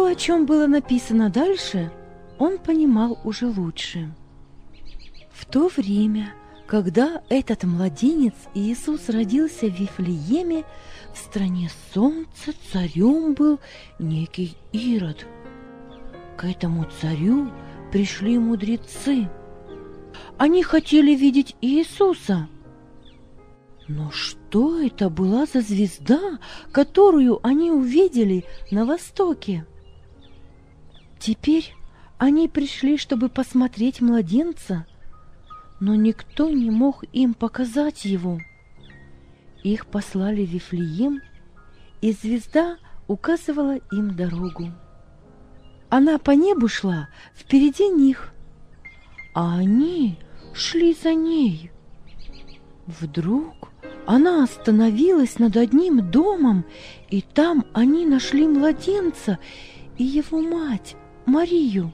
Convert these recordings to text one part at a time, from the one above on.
о чем было написано дальше, он понимал уже лучше. В то время, когда этот младенец Иисус родился в Вифлееме, в стране солнца царем был некий Ирод. К этому царю пришли мудрецы. Они хотели видеть Иисуса. Но что это была за звезда, которую они увидели на востоке? Теперь они пришли, чтобы посмотреть младенца, но никто не мог им показать его. Их послали в Вифлеем, и звезда указывала им дорогу. Она по небу шла впереди них, а они шли за ней. Вдруг она остановилась над одним домом, и там они нашли младенца и его мать Марию.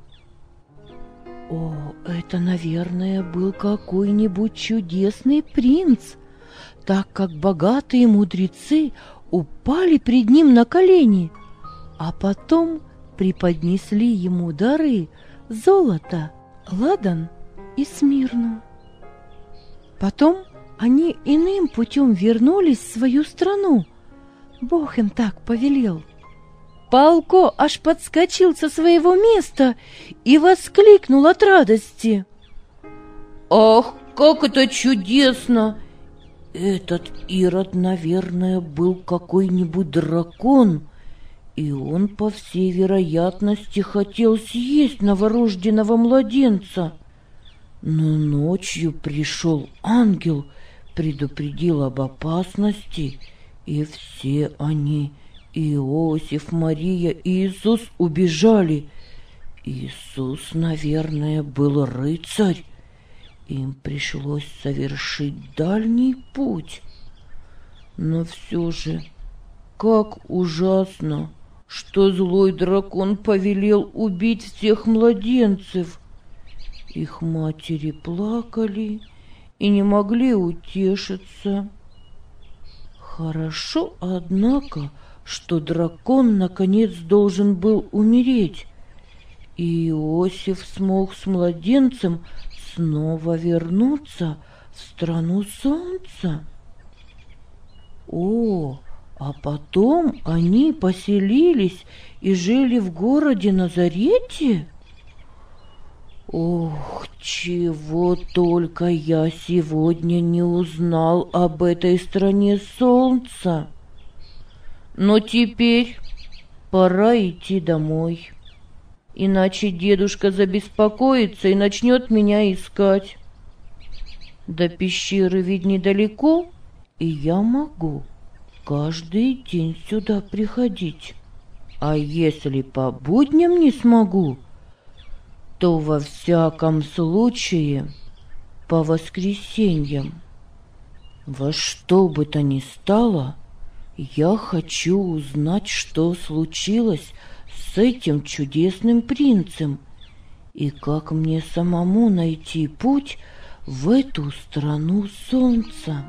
О, это, наверное, был какой-нибудь чудесный принц, так как богатые мудрецы упали пред ним на колени, а потом преподнесли ему дары золото, ладан и смирну. Потом они иным путем вернулись в свою страну. Бог им так повелел. Палко аж подскочил со своего места и воскликнул от радости: «Ах, как это чудесно! Этот Ирод, наверное, был какой-нибудь дракон, и он, по всей вероятности, хотел съесть новорожденного младенца. Но ночью пришел ангел, предупредил об опасности, и все они, Иосиф, Мария и Иисус, убежали. Иисус, наверное, был рыцарь. Им пришлось совершить дальний путь. Но все же, как ужасно, что злой дракон повелел убить всех младенцев. Их матери плакали и не могли утешиться. Хорошо, однако, что дракон наконец должен был умереть, и Иосиф смог с младенцем снова вернуться в страну солнца. О, а потом они поселились и жили в городе Назарете? Ох, чего только я сегодня не узнал об этой стране солнца. Но теперь пора идти домой, иначе дедушка забеспокоится и начнет меня искать. До пещеры ведь недалеко, и я могу каждый день сюда приходить. А если по будням не смогу, то во всяком случае по воскресеньям. Во что бы то ни стало, я хочу узнать, что случилось с этим чудесным принцем и как мне самому найти путь в эту страну солнца.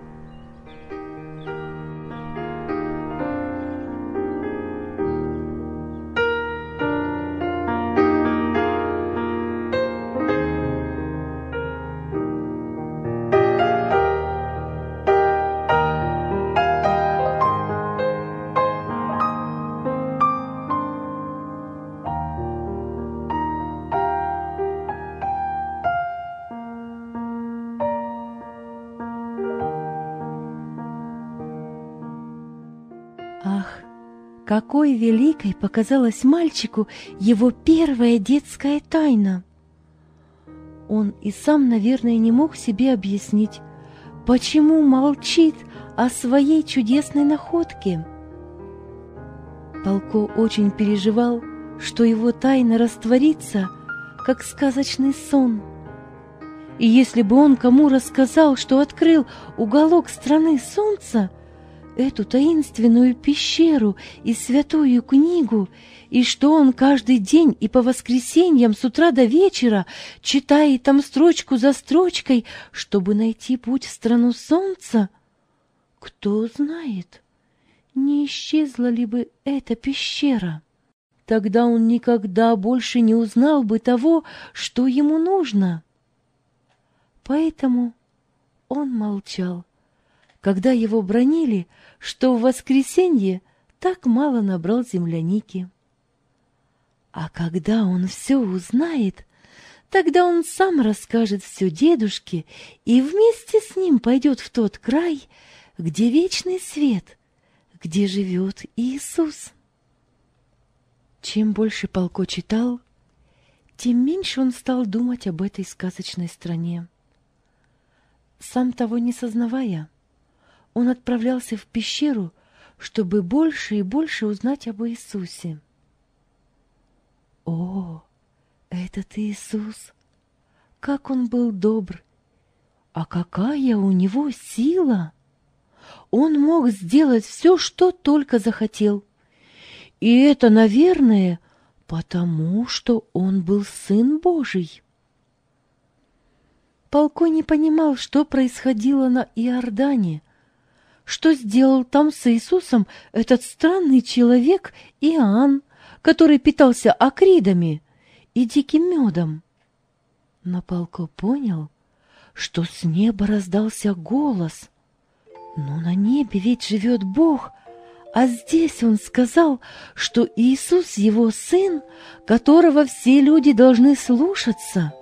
Ах, какой великой показалась мальчику его первая детская тайна! Он и сам, наверное, не мог себе объяснить, почему молчит о своей чудесной находке. Палко очень переживал, что его тайна растворится, как сказочный сон. И если бы он кому рассказал, что открыл уголок страны солнца, эту таинственную пещеру и святую книгу, и что он каждый день и по воскресеньям с утра до вечера читает там строчку за строчкой, чтобы найти путь в страну солнца, кто знает, не исчезла ли бы эта пещера? тогда он никогда больше не узнал бы того, что ему нужно. Поэтому он молчал, когда его бранили, что в воскресенье так мало набрал земляники. А когда он все узнает, тогда он сам расскажет все дедушке и вместе с ним пойдет в тот край, где вечный свет, где живет Иисус. Чем больше Полко читал, тем меньше он стал думать об этой сказочной стране. Сам того не сознавая, он отправлялся в пещеру, чтобы больше и больше узнать об Иисусе. О, этот Иисус! Как он был добр! А какая у него сила! Он мог сделать все, что только захотел. И это, наверное, потому что он был Сын Божий. Полко не понимал, что происходило на Иордане, что сделал там с Иисусом этот странный человек Иоанн, который питался акридами и диким медом. Но Полко понял, что с неба раздался голос. Но на небе ведь живет Бог, а здесь он сказал, что Иисус его сын, которого все люди должны слушаться.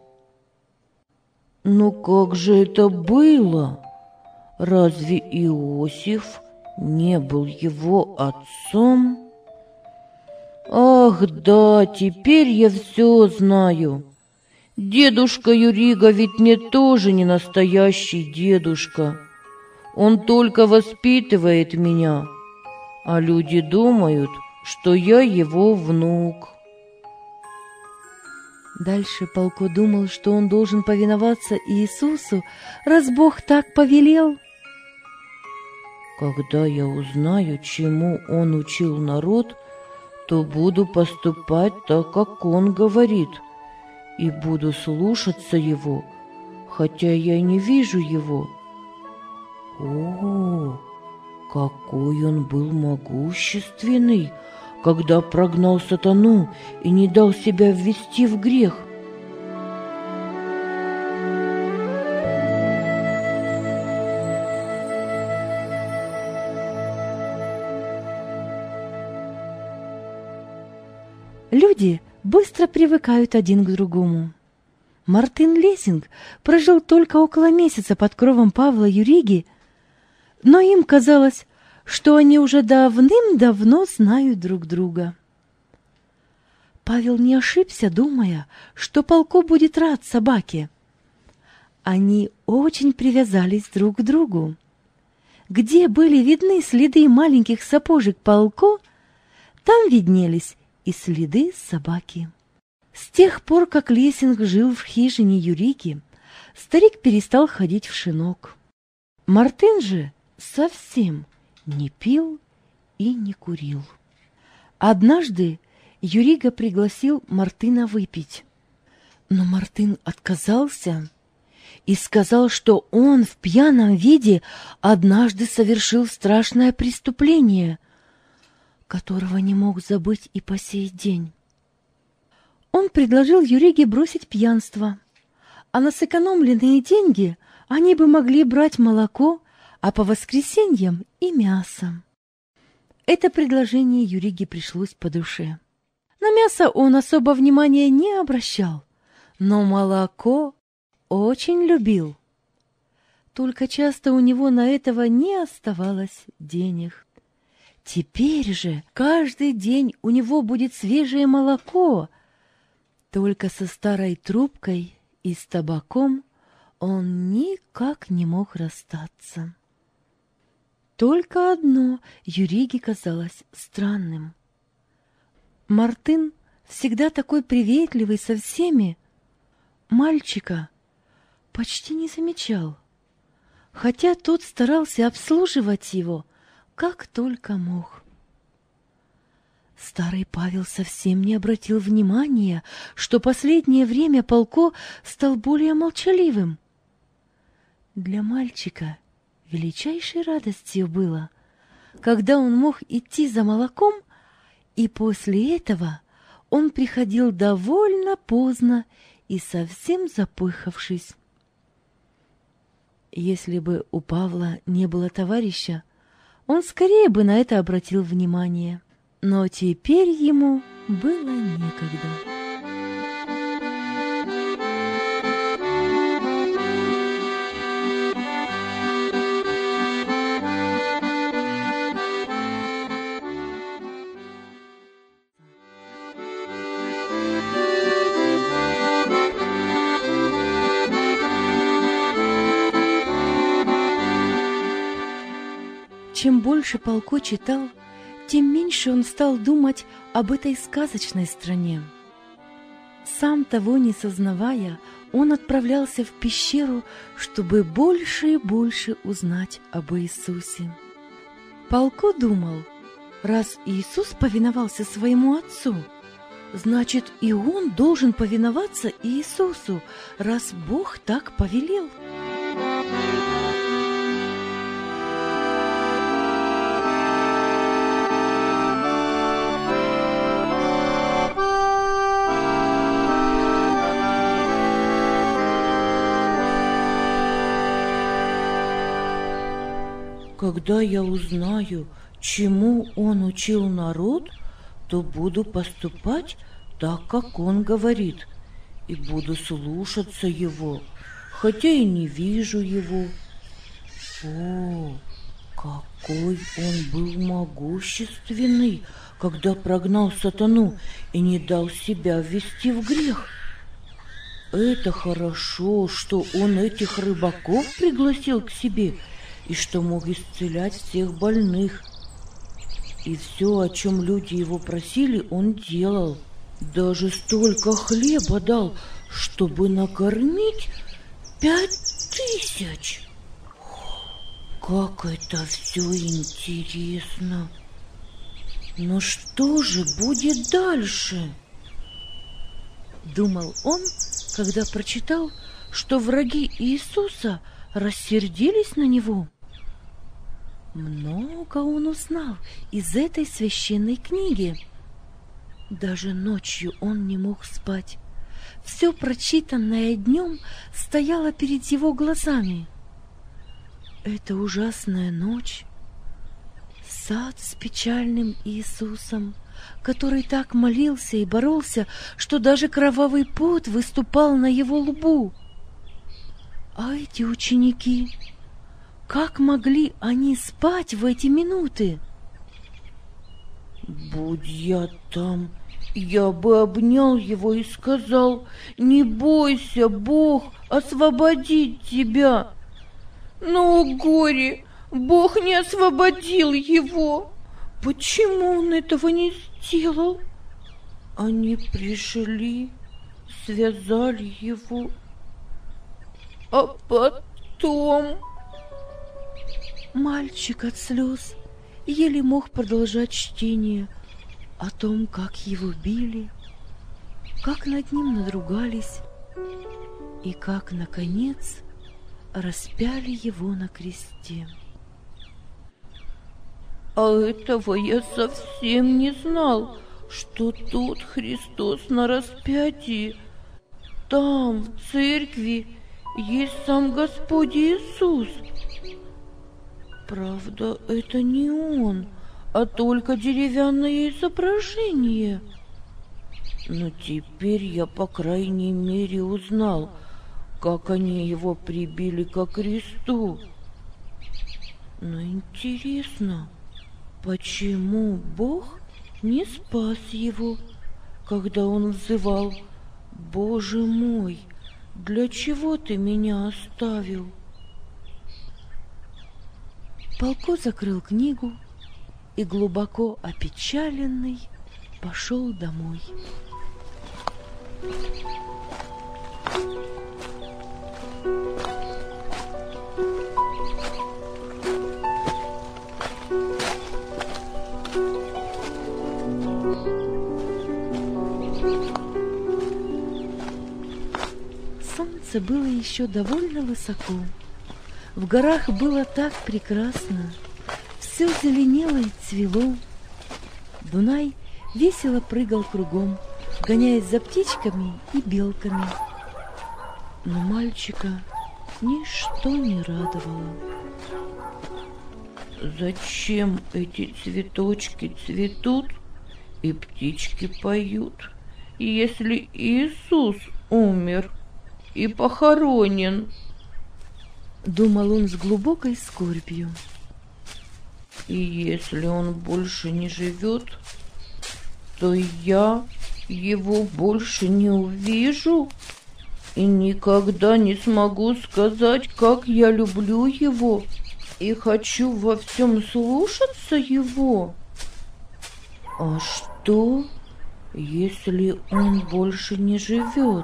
Но как же это было? Разве Иосиф не был его отцом? Ах, да, теперь я все знаю. Дедушка Юрига ведь мне тоже не настоящий дедушка. Он только воспитывает меня, а люди думают, что я его внук. Дальше Полко думал, что он должен повиноваться Иисусу, раз Бог так повелел. Когда я узнаю, чему он учил народ, то буду поступать так, как он говорит, и буду слушаться его, хотя я не вижу его. О, какой он был могущественный, когда прогнал сатану и не дал себя ввести в грех. Люди быстро привыкают один к другому. Мартин Лессинг прожил только около месяца под кровом Павла Юриги, но им казалось, что они уже давным-давно знают друг друга. Павел не ошибся, думая, что Полко будет рад собаке. Они очень привязались друг к другу. Где были видны следы маленьких сапожек Полко, там виднелись и следы собаки. С тех пор, как Лессинг жил в хижине Юриги, старик перестал ходить в шинок. Мартин же совсем не пил и не курил. Однажды Юрига пригласил Мартина выпить, но Мартин отказался и сказал, что он в пьяном виде однажды совершил страшное преступление, которого не мог забыть и по сей день. Он предложил Юриге бросить пьянство, а на сэкономленные деньги они бы могли брать молоко, а по воскресеньям и мясо. Это предложение Юриге пришлось по душе. На мясо он особо внимания не обращал, но молоко очень любил. Только часто у него на этого не оставалось денег. Теперь же каждый день у него будет свежее молоко. Только со старой трубкой и с табаком он никак не мог расстаться. Только одно Юриге казалось странным. Мартин, всегда такой приветливый со всеми, мальчика почти не замечал, хотя тот старался обслуживать его, как только мог. Старый Павел совсем не обратил внимания, что последнее время Полко стал более молчаливым. Для мальчика величайшей радостью было, когда он мог идти за молоком И после этого он приходил довольно поздно и совсем запыхавшись. Если бы у Павла не было товарища, он скорее бы на это обратил внимание. Но теперь ему было некогда. Чем больше Полко читал, тем меньше он стал думать об этой сказочной стране. Сам того не сознавая, он отправлялся в пещеру, чтобы больше и больше узнать об Иисусе. Полко думал, раз Иисус повиновался своему Отцу, значит, и он должен повиноваться Иисусу, раз Бог так повелел. Когда я узнаю, чему он учил народ, то буду поступать так, как он говорит, и буду слушаться его, хотя и не вижу его. О, какой он был могущественный, когда прогнал сатану и не дал себя ввести в грех. Это хорошо, что он этих рыбаков пригласил к себе, и что мог исцелять всех больных. И все, о чем люди его просили, он делал. Даже столько хлеба дал, чтобы накормить 5000. Как это все интересно! Но что же будет дальше? Думал он, когда прочитал, что враги Иисуса рассердились на него. Много он узнал из этой священной книги. Даже ночью он не мог спать. Все прочитанное днем стояло перед его глазами. Эта ужасная ночь, сад с печальным Иисусом, который так молился и боролся, что даже кровавый пот выступал на его лбу. А эти ученики... Как могли они спать в эти минуты? Будь я там, я бы обнял его и сказал: «Не бойся, Бог освободит тебя». Но, горе, Бог не освободил его. Почему он этого не сделал? Они пришли, связали его, а потом... Мальчик от слез еле мог продолжать чтение о том, как его били, как над ним надругались и как, наконец, распяли его на кресте. А этого я совсем не знал, что тут Христос на распятии. Там, в церкви, есть сам Господь Иисус. Правда, это не он, а только деревянное изображение. Но теперь я, по крайней мере, узнал, как они его прибили ко кресту. Но интересно, почему Бог не спас его, когда он взывал: «Боже мой, для чего ты меня оставил?» Полко закрыл книгу и, глубоко опечаленный, пошел домой. Солнце было еще довольно высоко. В горах было так прекрасно, все зеленело и цвело. Дунай весело прыгал кругом, гоняясь за птичками и белками. Но мальчика ничто не радовало. Зачем эти цветочки цветут и птички поют, если Иисус умер и похоронен? Думал он с глубокой скорбью. И если он больше не живет, то я его больше не увижу и никогда не смогу сказать, как я люблю его и хочу во всем слушаться его. А что, если он больше не живет?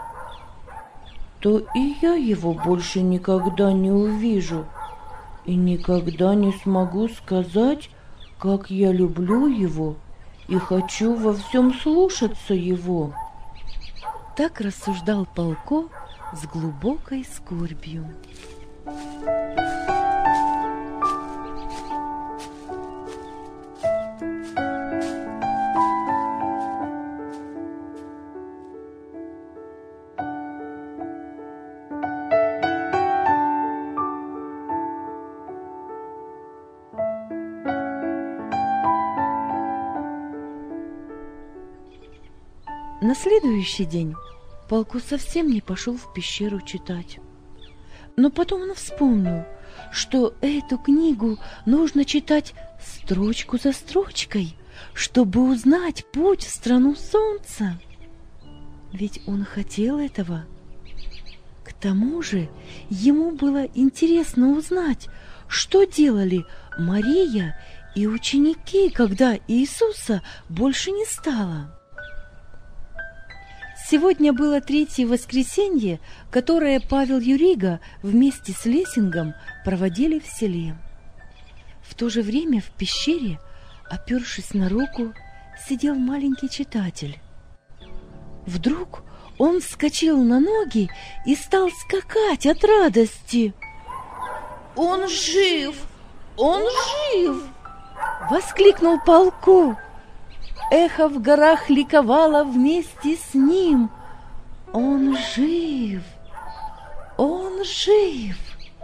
То и я его больше никогда не увижу и никогда не смогу сказать, как я люблю его и хочу во всем слушаться его. Так рассуждал Полко с глубокой скорбью. На следующий день Полко совсем не пошел в пещеру читать. Но потом он вспомнил, что эту книгу нужно читать строчку за строчкой, чтобы узнать путь в страну солнца. Ведь он хотел этого. К тому же ему было интересно узнать, что делали Мария и ученики, когда Иисуса больше не стало. Сегодня было третье воскресенье, которое Павел Юрига вместе с Лессингом проводили в селе. В то же время в пещере, опершись на руку, сидел маленький читатель. Вдруг он вскочил на ноги и стал скакать от радости. «Он жив! Он жив!» — воскликнул Полко. Эхо в горах ликовало вместе с ним. Он жив! Он жив!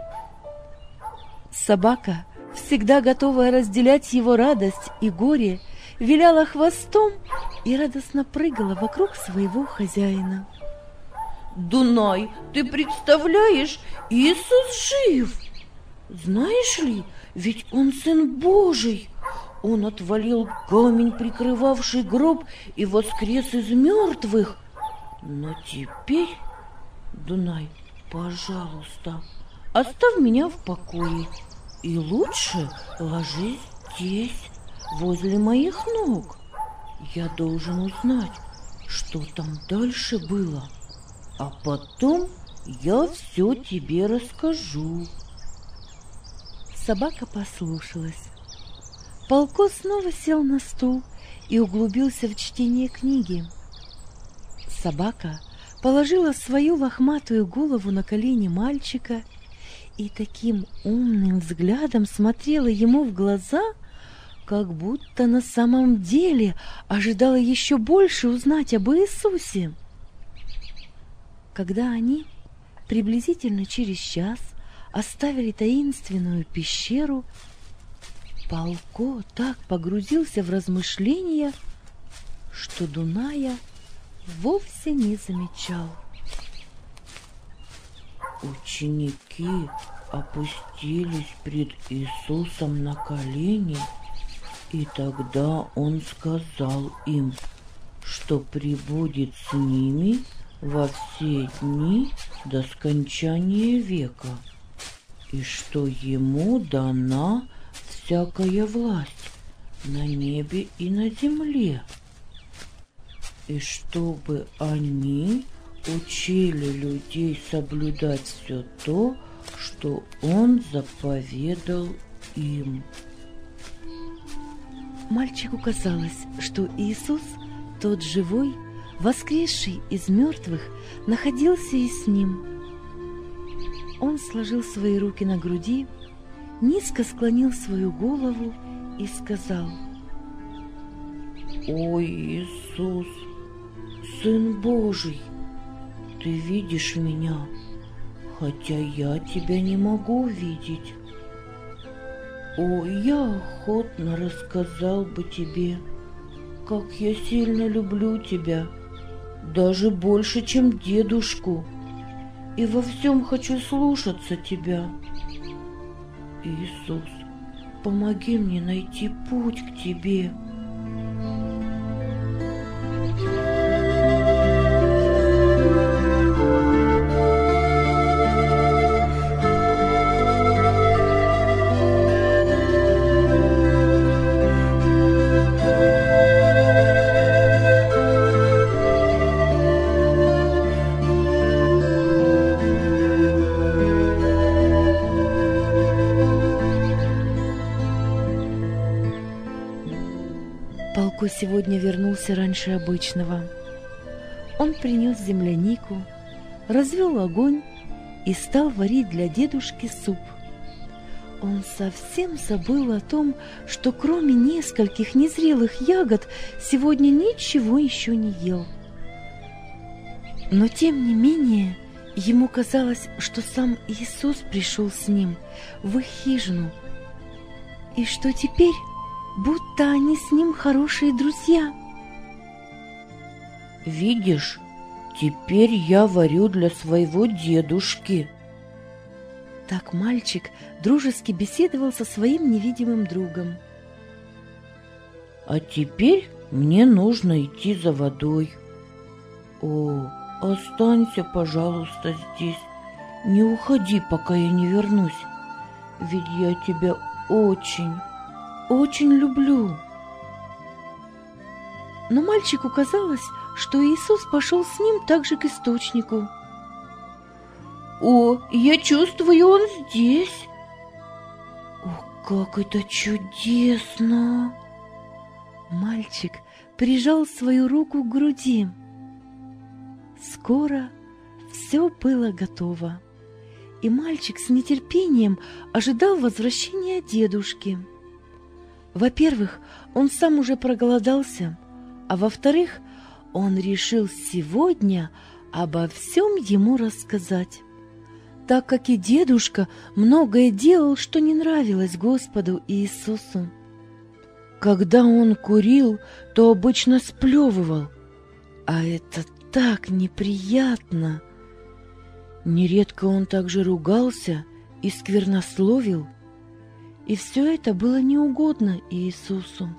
Собака, всегда готовая разделять его радость и горе, виляла хвостом и радостно прыгала вокруг своего хозяина. «Дунай, ты представляешь, Иисус жив! Знаешь ли, ведь он Сын Божий! Он отвалил камень, прикрывавший гроб, и воскрес из мертвых. Но теперь, Дунай, пожалуйста, оставь меня в покое и лучше ложись здесь, возле моих ног. Я должен узнать, что там дальше было, а потом я все тебе расскажу». Собака послушалась. Полко снова сел на стул и углубился в чтение книги. Собака положила свою лохматую голову на колени мальчика и таким умным взглядом смотрела ему в глаза, как будто на самом деле ожидала еще больше узнать об Иисусе. Когда они приблизительно через час оставили таинственную пещеру, Полко так погрузился в размышления, что Дуная вовсе не замечал. Ученики опустились пред Иисусом на колени, и тогда Он сказал им, что пребудет с ними во все дни до скончания века, и что Ему дана всякая власть на небе и на земле, и чтобы они учили людей соблюдать все то, что Он заповедал им. Мальчику казалось, что Иисус, тот живой, воскресший из мертвых, находился и с ним. Он сложил свои руки на груди, низко склонил свою голову и сказал: Ой, Иисус, Сын Божий, Ты видишь меня, хотя я Тебя не могу видеть. О, я охотно рассказал бы Тебе, как я сильно люблю Тебя, даже больше, чем дедушку, и во всем хочу слушаться Тебя. Иисус, помоги мне найти путь к Тебе. Палко сегодня вернулся раньше обычного. Он принес землянику, развел огонь и стал варить для дедушки суп. Он совсем забыл о том, что кроме нескольких незрелых ягод сегодня ничего еще не ел. Но тем не менее ему казалось, что сам Иисус пришел с ним в их хижину, и что теперь будто они с ним хорошие друзья. Видишь, теперь я варю для своего дедушки. Так мальчик дружески беседовал со своим невидимым другом. А теперь мне нужно идти за водой. О, останься, пожалуйста, здесь. Не уходи, пока я не вернусь, ведь я тебя очень люблю. Но мальчику казалось, что Иисус пошел с ним также к источнику. О, я чувствую, он здесь. О, как это чудесно! Мальчик прижал свою руку к груди. Скоро все было готово, и мальчик с нетерпением ожидал возвращения дедушки. Во-первых, он сам уже проголодался, а во-вторых, он решил сегодня обо всем ему рассказать, так как и дедушка многое делал, что не нравилось Господу Иисусу. Когда он курил, то обычно сплевывал, а это так неприятно. Нередко он также ругался и сквернословил, и все это было неугодно Иисусу.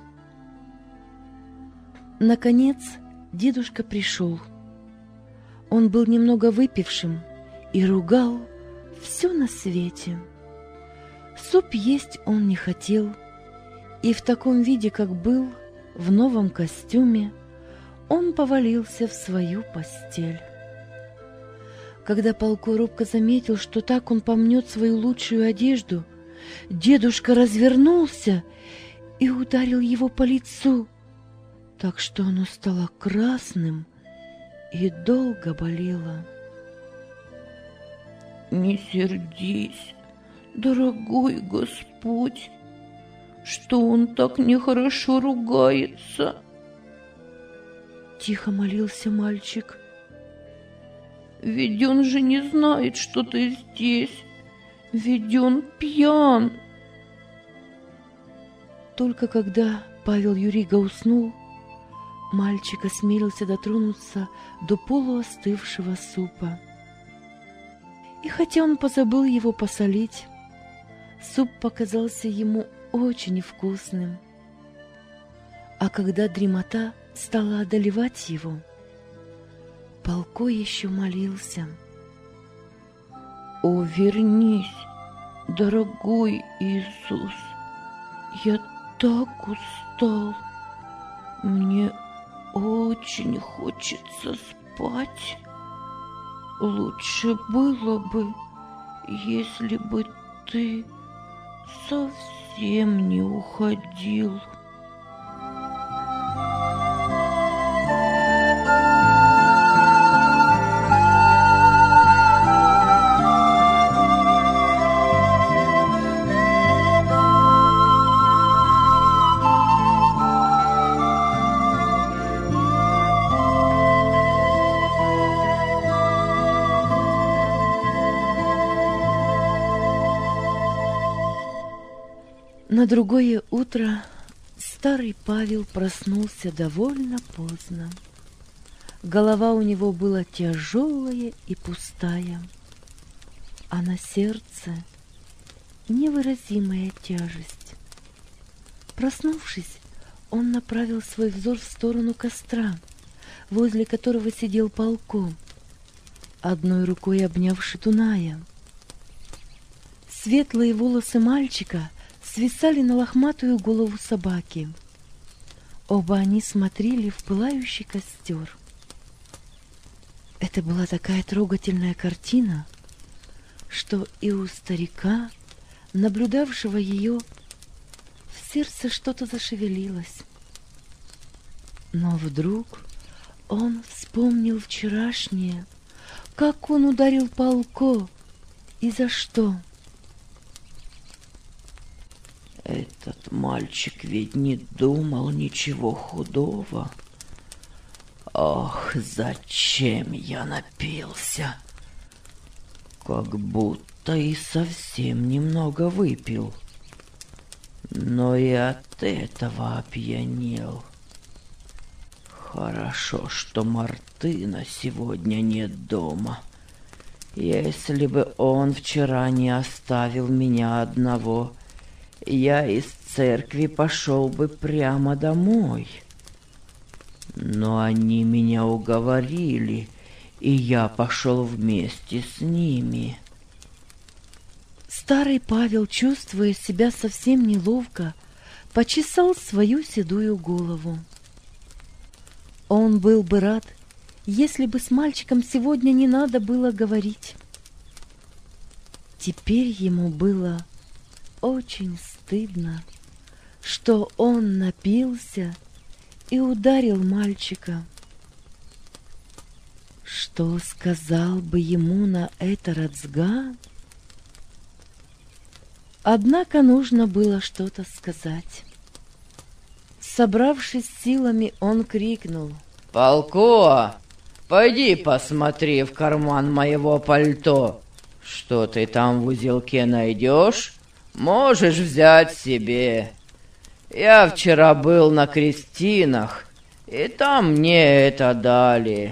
Наконец дедушка пришел. Он был немного выпившим и ругал все на свете. Суп есть он не хотел, и в таком виде, как был, в новом костюме, он повалился в свою постель. Когда Палко робко заметил, что так он помнет свою лучшую одежду, дедушка развернулся и ударил его по лицу, так что оно стало красным и долго болело. Не сердись, дорогой Господь, что он так нехорошо ругается. Тихо молился мальчик. Ведь он же не знает, что ты здесь, ведь он пьян. Только когда Павел Юрига уснул, мальчик осмелился дотронуться до полуостывшего супа. И хотя он позабыл его посолить, суп показался ему очень вкусным. А когда дремота стала одолевать его, Палко еще молился. О, вернись, дорогой Иисус, я так устал, мне очень хочется спать. Лучше было бы, если бы ты совсем не уходил. На другое утро старый Павел проснулся довольно поздно. Голова у него была тяжелая и пустая, а на сердце невыразимая тяжесть. Проснувшись, он направил свой взор в сторону костра, возле которого сидел Палко, одной рукой обнявши Дуная. Светлые волосы мальчика свисали на лохматую голову собаки. Оба они смотрели в пылающий костер. Это была такая трогательная картина, что и у старика, наблюдавшего ее, в сердце что-то зашевелилось. Но вдруг он вспомнил вчерашнее, как он ударил Палко и за что. Этот мальчик ведь не думал ничего худого. Ох, зачем я напился? Как будто и совсем немного выпил. Но и от этого опьянел. Хорошо, что Мартына сегодня нет дома. Если бы он вчера не оставил меня одного, я из церкви пошел бы прямо домой. Но они меня уговорили, и я пошел вместе с ними. Старый Павел, чувствуя себя совсем неловко, почесал свою седую голову. Он был бы рад, если бы с мальчиком сегодня не надо было говорить. Теперь ему было очень стыдно, что он напился и ударил мальчика. Что сказал бы ему на это Рацга? Однако нужно было что-то сказать. Собравшись силами, он крикнул: «Палко, пойди посмотри в карман моего пальто. Что ты там в узелке найдешь, можешь взять себе. Я вчера был на крестинах, и там мне это дали».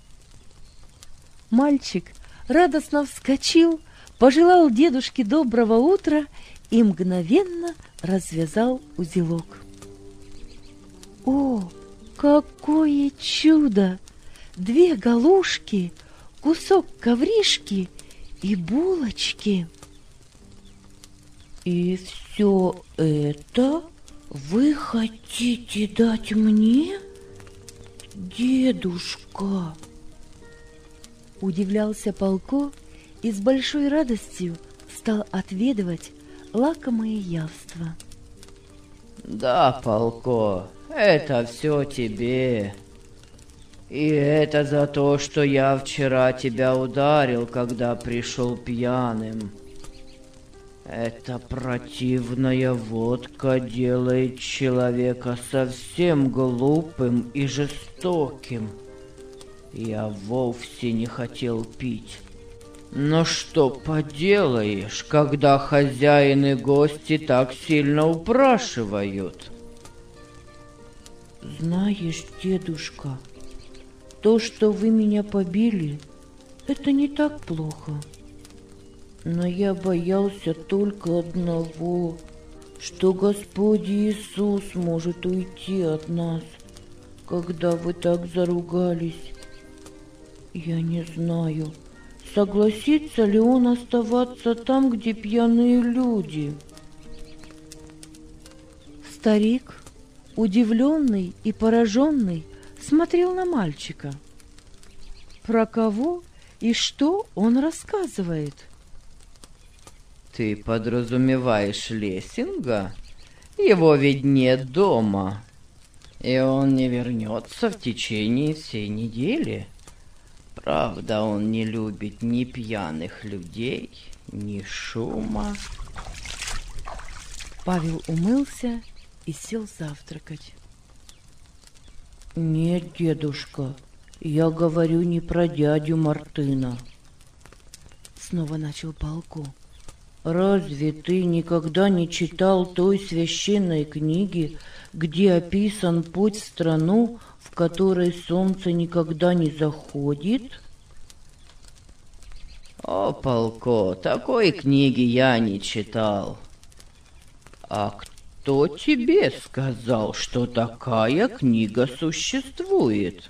Мальчик радостно вскочил, пожелал дедушке доброго утра и мгновенно развязал узелок. О, какое чудо! 2 галушки, кусок ковришки и булочки. «И все это вы хотите дать мне, дедушка?» Удивлялся Палко и с большой радостью стал отведывать лакомые явства. «Да, Палко, это все тебе. И это за то, что я вчера тебя ударил, когда пришел пьяным. Эта противная водка делает человека совсем глупым и жестоким. Я вовсе не хотел пить. Но что поделаешь, когда хозяин и гости так сильно упрашивают?» «Знаешь, дедушка, то, что вы меня побили, это не так плохо. Но я боялся только одного, что Господь Иисус может уйти от нас, когда вы так заругались. Я не знаю, согласится ли он оставаться там, где пьяные люди». Старик, удивленный и пораженный, смотрел на мальчика. Про кого и что он рассказывает? «Ты подразумеваешь Лессинга? Его ведь нет дома, и он не вернется в течение всей недели. Правда, он не любит ни пьяных людей, ни шума». Павел умылся и сел завтракать. «Нет, дедушка, я говорю не про дядю Мартына». Снова начал Палко. Разве ты никогда не читал той священной книги, где описан путь в страну, в которой солнце никогда не заходит? О, Полко, такой книги я не читал. А кто тебе сказал, что такая книга существует?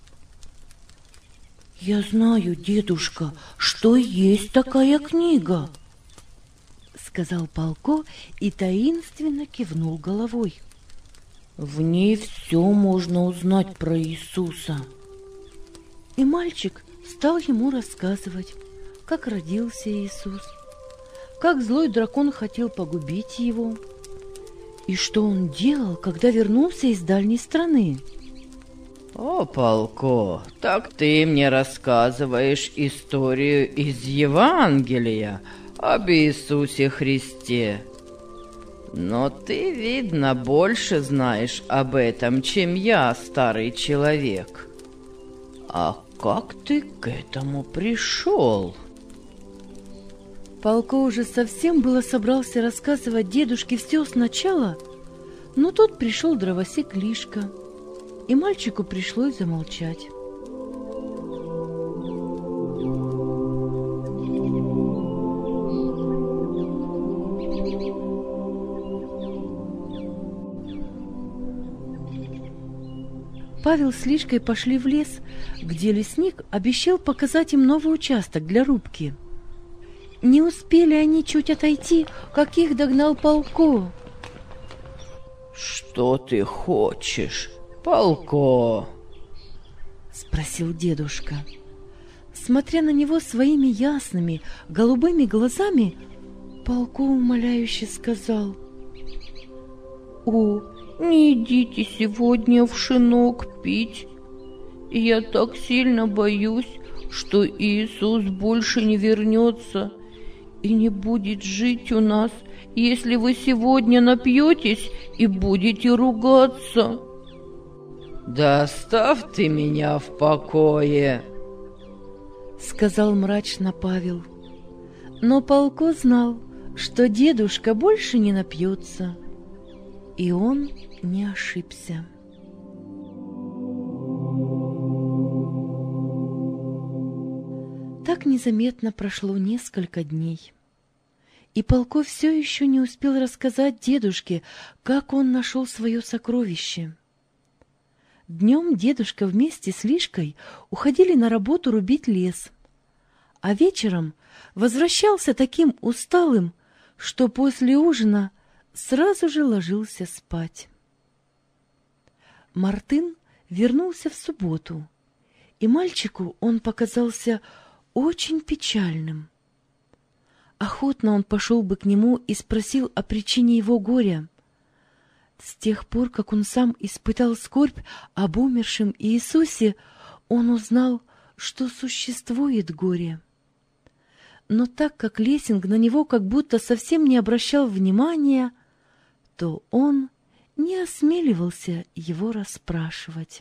Я знаю, дедушка, что есть такая книга, сказал Полко и таинственно кивнул головой. В ней все можно узнать про Иисуса. И мальчик стал ему рассказывать, как родился Иисус, как злой дракон хотел погубить его, и что он делал, когда вернулся из дальней страны. О, Полко, так ты мне рассказываешь историю из Евангелия об Иисусе Христе. Но ты, видно, больше знаешь об этом, чем я, старый человек. А как ты к этому пришел? Полко уже совсем было собрался рассказывать дедушке все сначала, но тут пришел дровосек Лишка, и мальчику пришлось замолчать. Павел с Лишкой пошли в лес, где лесник обещал показать им новый участок для рубки. Не успели они чуть отойти, как их догнал Полко. Что ты хочешь, Полко? Спросил дедушка. Смотря на него своими ясными голубыми глазами, Полко умоляюще сказал: «О, не идите сегодня в шинок пить. Я так сильно боюсь, что Иисус больше не вернется и не будет жить у нас, если вы сегодня напьетесь и будете ругаться». «Да оставь ты меня в покое», — сказал мрачно Павел. Но Полко знал, что дедушка больше не напьется, и он не ошибся. Так незаметно прошло несколько дней, и Полко все еще не успел рассказать дедушке, как он нашел свое сокровище. Днем дедушка вместе с Лишкой уходили на работу рубить лес, а вечером возвращался таким усталым, что после ужина сразу же ложился спать. Мартын вернулся в субботу, и мальчику он показался очень печальным. Охотно он пошел бы к нему и спросил о причине его горя. С тех пор, как он сам испытал скорбь об умершем Иисусе, он узнал, что существует горе. Но так как Лесинг на него как будто совсем не обращал внимания, то он не осмеливался его расспрашивать.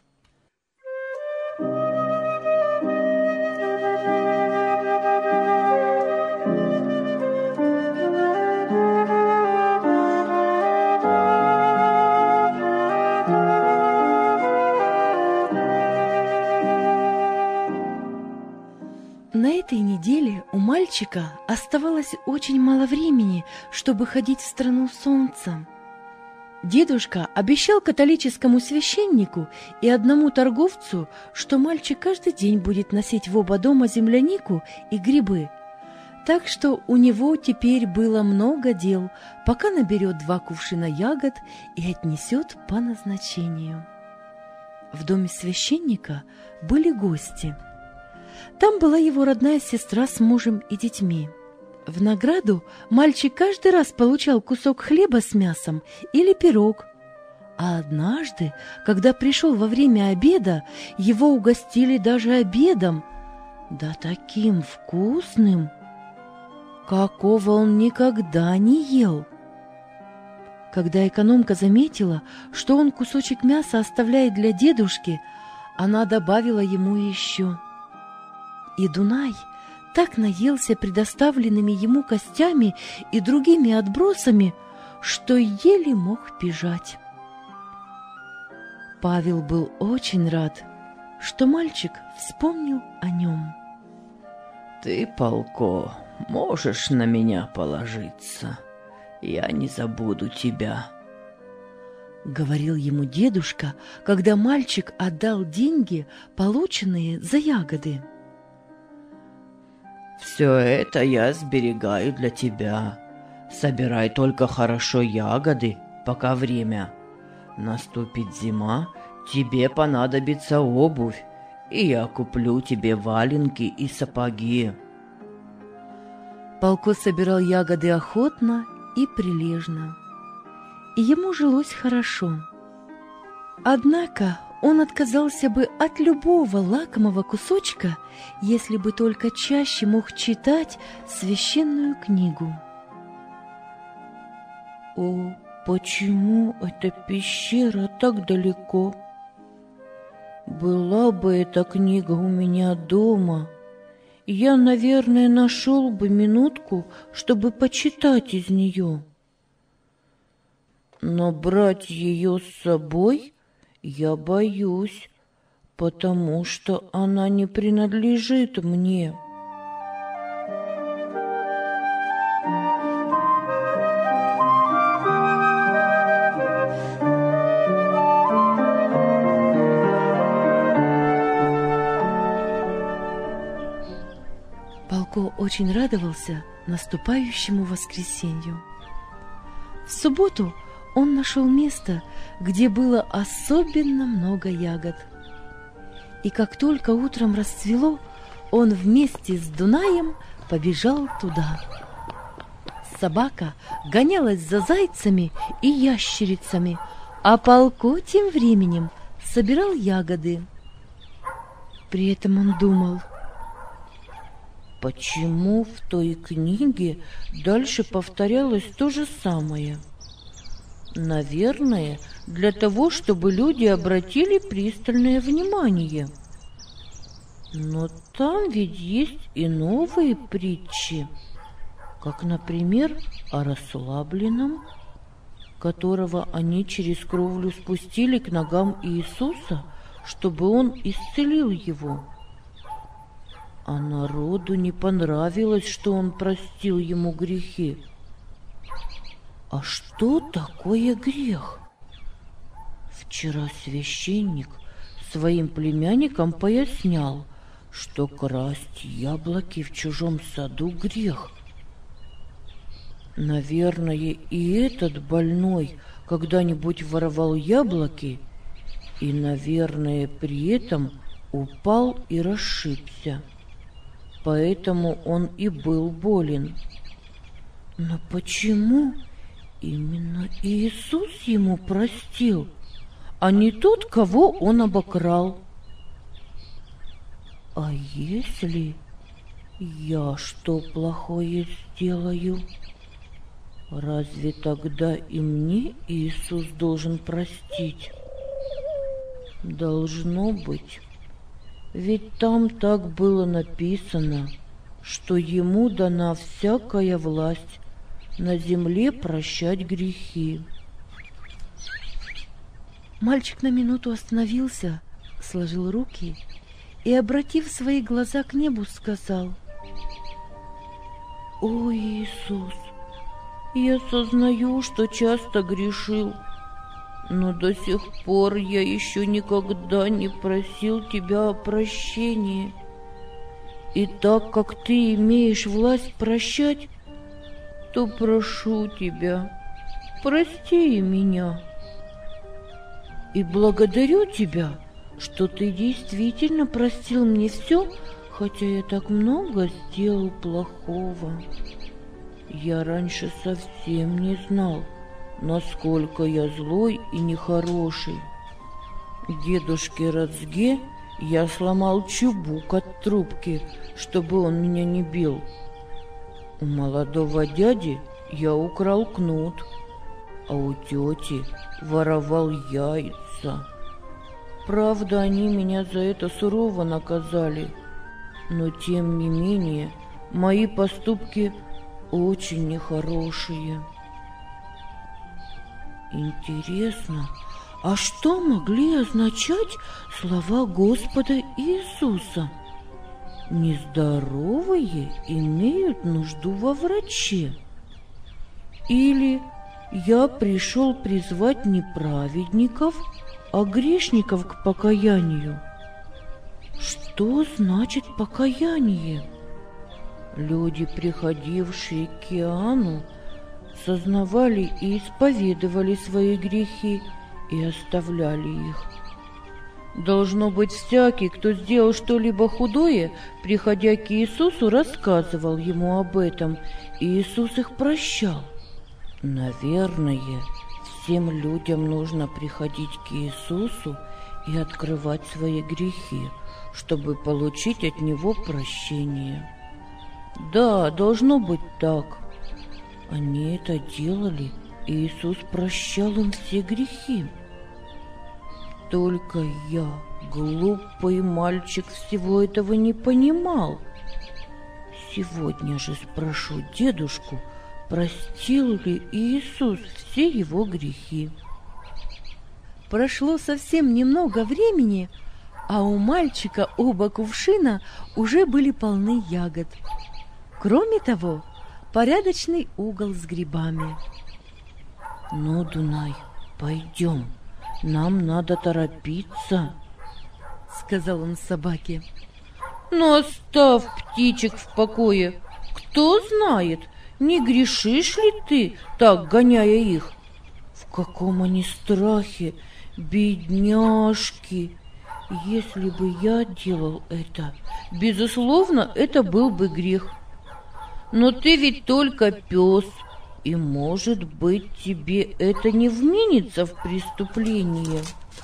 На этой неделе у мальчика оставалось очень мало времени, чтобы ходить в страну солнца. Дедушка обещал католическому священнику и одному торговцу, что мальчик каждый день будет носить в оба дома землянику и грибы. Так что у него теперь было много дел, пока наберет 2 кувшина ягод и отнесет по назначению. В доме священника были гости. Там была его родная сестра с мужем и детьми. В награду мальчик каждый раз получал кусок хлеба с мясом или пирог. А однажды, когда пришел во время обеда, его угостили даже обедом, да таким вкусным, какого он никогда не ел. Когда экономка заметила, что он кусочек мяса оставляет для дедушки, она добавила ему еще. И Дунай так наелся предоставленными ему костями и другими отбросами, что еле мог бежать. Павел был очень рад, что мальчик вспомнил о нем. Ты, Палко, можешь на меня положиться. Я не забуду тебя, — говорил ему дедушка, когда мальчик отдал деньги, полученные за ягоды. Все это я сберегаю для тебя. Собирай только хорошо ягоды, пока время. Наступит зима, тебе понадобится обувь, и я куплю тебе валенки и сапоги. Палко собирал ягоды охотно и прилежно, и ему жилось хорошо. Однако он отказался бы от любого лакомого кусочка, если бы только чаще мог читать священную книгу. О, почему эта пещера так далеко? Была бы эта книга у меня дома, я, наверное, нашел бы минутку, чтобы почитать из нее. Но брать ее с собой я боюсь, потому что она не принадлежит мне. Палко очень радовался наступающему воскресенью. В субботу он нашел место, где было особенно много ягод. И как только утром расцвело, он вместе с Дунаем побежал туда. Собака гонялась за зайцами и ящерицами, а Палко тем временем собирал ягоды. При этом он думал: почему в той книге дальше повторялось то же самое? Наверное, для того, чтобы люди обратили пристальное внимание. Но там ведь есть и новые притчи, как, например, о расслабленном, которого они через кровлю спустили к ногам Иисуса, чтобы он исцелил его. А народу не понравилось, что он простил ему грехи. А что такое грех? Вчера священник своим племянникам пояснял, что красть яблоки в чужом саду грех. Наверное, и этот больной когда-нибудь воровал яблоки, и, наверное, при этом упал и расшибся. Поэтому он и был болен. Но почему именно Иисус ему простил, а не тот, кого он обокрал? А если я что плохое сделаю, разве тогда и мне Иисус должен простить? Должно быть. Ведь там так было написано, что ему дана всякая власть на земле прощать грехи. Мальчик на минуту остановился, сложил руки и, обратив свои глаза к небу, сказал: «О, Иисус, я сознаю, что часто грешил, но до сих пор я еще никогда не просил Тебя о прощении. И так как Ты имеешь власть прощать, то прошу Тебя, прости меня. И благодарю Тебя, что Ты действительно простил мне все, хотя я так много сделал плохого. Я раньше совсем не знал, насколько я злой и нехороший. Дедушке Рацге я сломал чубук от трубки, чтобы он меня не бил. У молодого дяди я украл кнут, а у тети воровал яйца. Правда, они меня за это сурово наказали, но тем не менее мои поступки очень нехорошие. Интересно, а что могли означать слова Господа Иисуса? Нездоровые имеют нужду во враче. Или я пришел призвать не праведников, а грешников к покаянию. Что значит покаяние? Люди, приходившие к Иоанну, сознавали и исповедовали свои грехи и оставляли их. Должно быть, всякий, кто сделал что-либо худое, приходя к Иисусу, рассказывал ему об этом, и Иисус их прощал. Наверное, всем людям нужно приходить к Иисусу и открывать свои грехи, чтобы получить от Него прощение. Да, должно быть так. Они это делали, и Иисус прощал им все грехи. Только я, глупый мальчик, всего этого не понимал. Сегодня же спрошу дедушку, простил ли Иисус все его грехи. Прошло совсем немного времени, а у мальчика оба кувшина уже были полны ягод. Кроме того, порядочный угол с грибами. Ну, Дунай, пойдем, нам надо торопиться, сказал он собаке. Ну, оставь птичек в покое. Кто знает, не грешишь ли ты, так гоняя их? В каком они страхе, бедняжки! Если бы я делал это, безусловно, это был бы грех. Но ты ведь только пес, и, может быть, тебе это не вменится в преступление.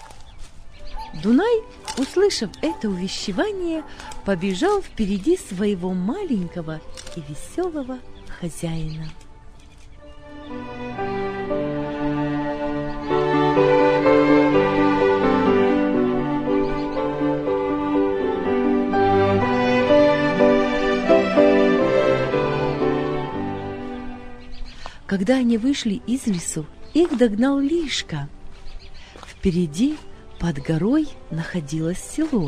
Дунай, услышав это увещевание, побежал впереди своего маленького и веселого хозяина. Когда они вышли из лесу, их догнал Лишка. Впереди, под горой, находилось село.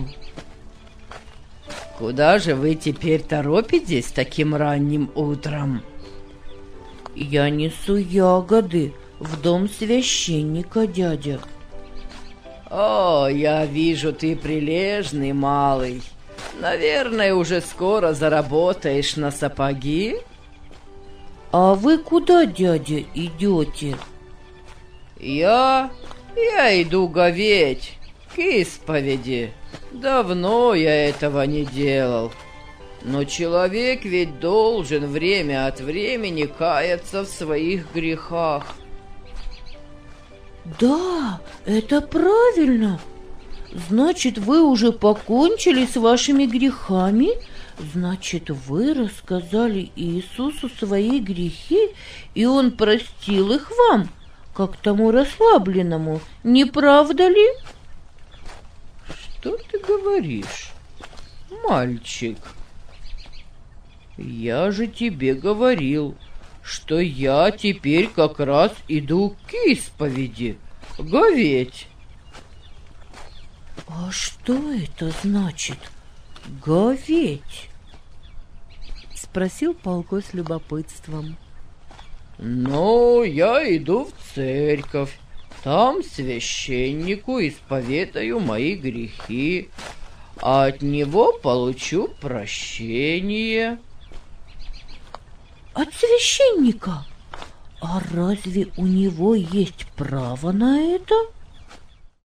Куда же вы теперь торопитесь таким ранним утром? Я несу ягоды в дом священника, дядя. О, я вижу, ты прилежный малый. Наверное, уже скоро заработаешь на сапоги? А вы куда, дядя, идете? Я иду говедь к исповеди. Давно я этого не делал. Но человек ведь должен время от времени каяться в своих грехах. Да, это правильно. Значит, вы уже покончили с вашими грехами? Значит, вы рассказали Иисусу свои грехи, и Он простил их вам, как тому расслабленному, не правда ли? Что ты говоришь, мальчик? Я же тебе говорил, что я теперь как раз иду к исповеди, говедь. А что это значит, говедь? Спросил Полко с любопытством. Ну, я иду в церковь, там священнику исповедаю мои грехи, а от него получу прощение. От священника? А разве у него есть право на это?